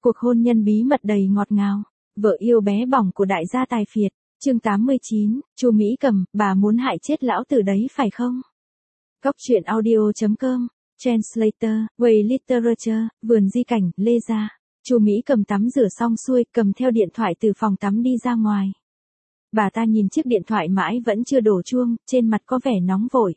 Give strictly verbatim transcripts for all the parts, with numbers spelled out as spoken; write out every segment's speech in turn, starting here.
Cuộc hôn nhân bí mật đầy ngọt ngào, vợ yêu bé bỏng của đại gia tài phiệt, chương tám mươi chín, Chu Mỹ Cầm, bà muốn hại chết lão tử đấy phải không? Góc truyện audio chấm com, Translator, Way Literature, vườn di cảnh, Lê Gia. Chu Mỹ Cầm tắm rửa xong xuôi, cầm theo điện thoại từ phòng tắm đi ra ngoài. Bà ta nhìn chiếc điện thoại mãi vẫn chưa đổ chuông, trên mặt có vẻ nóng vội.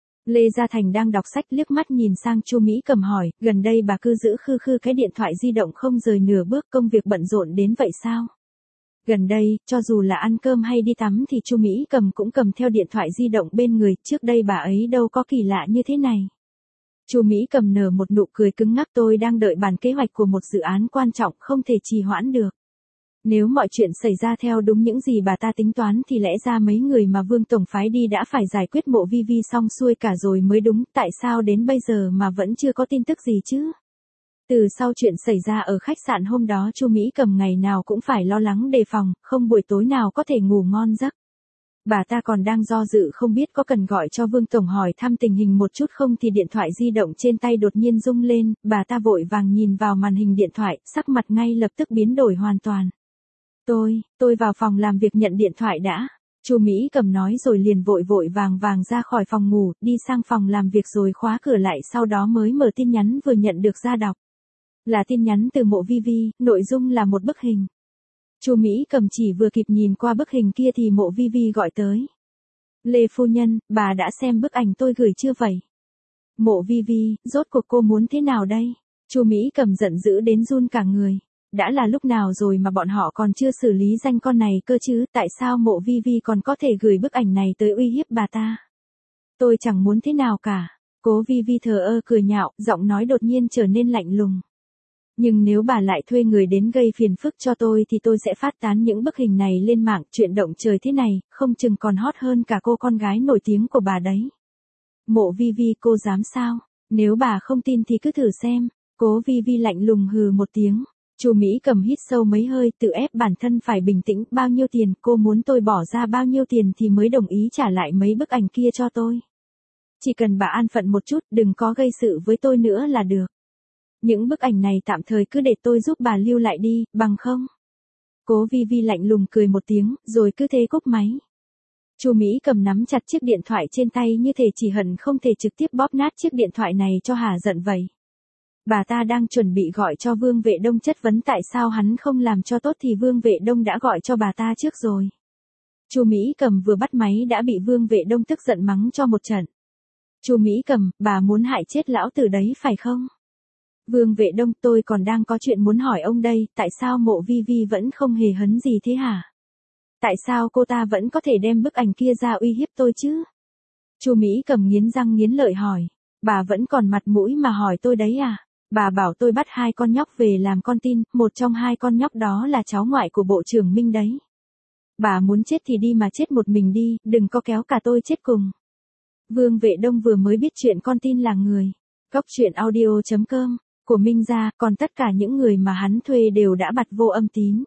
Lê Gia Thành đang đọc sách liếc mắt nhìn sang Chu Mỹ Cầm hỏi, gần đây bà cứ giữ khư khư cái điện thoại di động không rời nửa bước, công việc bận rộn đến vậy sao? Gần đây, cho dù là ăn cơm hay đi tắm thì Chu Mỹ Cầm cũng cầm theo điện thoại di động bên người, trước đây bà ấy đâu có kỳ lạ như thế này. Chu Mỹ Cầm nở một nụ cười cứng ngắc, tôi đang đợi bản kế hoạch của một dự án quan trọng không thể trì hoãn được. Nếu mọi chuyện xảy ra theo đúng những gì bà ta tính toán thì lẽ ra mấy người mà Vương Tổng phái đi đã phải giải quyết mộ vi vi xong xuôi cả rồi mới đúng, tại sao đến bây giờ mà vẫn chưa có tin tức gì chứ? Từ sau chuyện xảy ra ở khách sạn hôm đó, Chu Mỹ Cầm ngày nào cũng phải lo lắng đề phòng, không buổi tối nào có thể ngủ ngon giấc. Bà ta còn đang do dự không biết có cần gọi cho Vương Tổng hỏi thăm tình hình một chút không thì điện thoại di động trên tay đột nhiên rung lên, bà ta vội vàng nhìn vào màn hình điện thoại, sắc mặt ngay lập tức biến đổi hoàn toàn. Tôi, tôi vào phòng làm việc nhận điện thoại đã. Chu Mỹ Cầm nói rồi liền vội vội vàng vàng ra khỏi phòng ngủ, đi sang phòng làm việc rồi khóa cửa lại, sau đó mới mở tin nhắn vừa nhận được ra đọc. Là tin nhắn từ Mộ Vi Vi, nội dung là một bức hình. Chu Mỹ Cầm chỉ vừa kịp nhìn qua bức hình kia thì Mộ Vi Vi gọi tới. Lê phu nhân, bà đã xem bức ảnh tôi gửi chưa vậy? Mộ Vi Vi, rốt cuộc cô muốn thế nào đây? Chu Mỹ Cầm giận dữ đến run cả người. Đã là lúc nào rồi mà bọn họ còn chưa xử lý danh con này cơ chứ, tại sao Mộ Vi Vi còn có thể gửi bức ảnh này tới uy hiếp bà ta? Tôi chẳng muốn thế nào cả. Cố Vi Vi thờ ơ cười nhạo, giọng nói đột nhiên trở nên lạnh lùng. Nhưng nếu bà lại thuê người đến gây phiền phức cho tôi thì tôi sẽ phát tán những bức hình này lên mạng, chuyện động trời thế này, không chừng còn hot hơn cả cô con gái nổi tiếng của bà đấy. Mộ Vi Vi, cô dám sao? Nếu bà không tin thì cứ thử xem. Cố Vi Vi lạnh lùng hừ một tiếng. Chu Mỹ Cầm hít sâu mấy hơi, tự ép bản thân phải bình tĩnh. Bao nhiêu tiền, cô muốn tôi bỏ ra bao nhiêu tiền thì mới đồng ý trả lại mấy bức ảnh kia cho tôi? Chỉ cần bà an phận một chút, đừng có gây sự với tôi nữa là được. Những bức ảnh này tạm thời cứ để tôi giúp bà lưu lại đi, bằng không? Cố Vi Vi lạnh lùng cười một tiếng, rồi cứ thế cúp máy. Chu Mỹ Cầm nắm chặt chiếc điện thoại trên tay như thể chỉ hận không thể trực tiếp bóp nát chiếc điện thoại này cho hả giận vậy. Bà ta đang chuẩn bị gọi cho Vương Vệ Đông chất vấn tại sao hắn không làm cho tốt thì Vương Vệ Đông đã gọi cho bà ta trước rồi. Chu Mỹ Cầm vừa bắt máy đã bị Vương Vệ Đông tức giận mắng cho một trận. Chu Mỹ Cầm, bà muốn hại chết lão tử đấy phải không? Vương Vệ Đông, tôi còn đang có chuyện muốn hỏi ông đây, tại sao Mộ Vi Vi vẫn không hề hấn gì thế hả? Tại sao cô ta vẫn có thể đem bức ảnh kia ra uy hiếp tôi chứ? Chu Mỹ Cầm nghiến răng nghiến lợi hỏi, bà vẫn còn mặt mũi mà hỏi tôi đấy à? Bà bảo tôi bắt hai con nhóc về làm con tin, một trong hai con nhóc đó là cháu ngoại của Bộ trưởng Minh đấy. Bà muốn chết thì đi mà chết một mình đi, đừng có kéo cả tôi chết cùng. Vương Vệ Đông vừa mới biết chuyện con tin là người. Góc truyện audio chấm com của Minh Gia, còn tất cả những người mà hắn thuê đều đã bặt vô âm tín.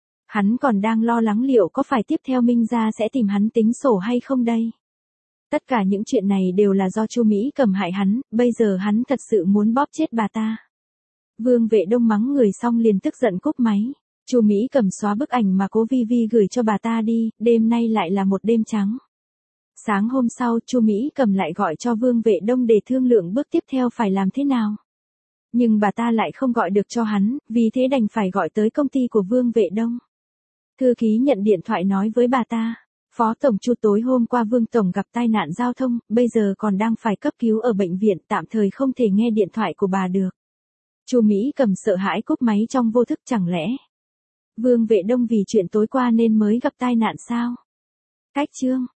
Hắn còn đang lo lắng liệu có phải tiếp theo Minh Gia sẽ tìm hắn tính sổ hay không đây. Tất cả những chuyện này đều là do Chu Mỹ Cầm hại hắn, bây giờ hắn thật sự muốn bóp chết bà ta. Vương Vệ Đông mắng người xong liền tức giận cúp máy. Chu Mỹ Cầm xóa bức ảnh mà Cố Vi Vi gửi cho bà ta đi, đêm nay lại là một đêm trắng. Sáng hôm sau, Chu Mỹ Cầm lại gọi cho Vương Vệ Đông để thương lượng bước tiếp theo phải làm thế nào. Nhưng bà ta lại không gọi được cho hắn, vì thế đành phải gọi tới công ty của Vương Vệ Đông. Thư ký nhận điện thoại nói với bà ta, Phó Tổng Chu, tối hôm qua Vương Tổng gặp tai nạn giao thông, bây giờ còn đang phải cấp cứu ở bệnh viện, tạm thời không thể nghe điện thoại của bà được. Chu Mỹ Cầm sợ hãi cúp máy trong vô thức, chẳng lẽ Vương Vệ Đông vì chuyện tối qua nên mới gặp tai nạn sao? Cách chương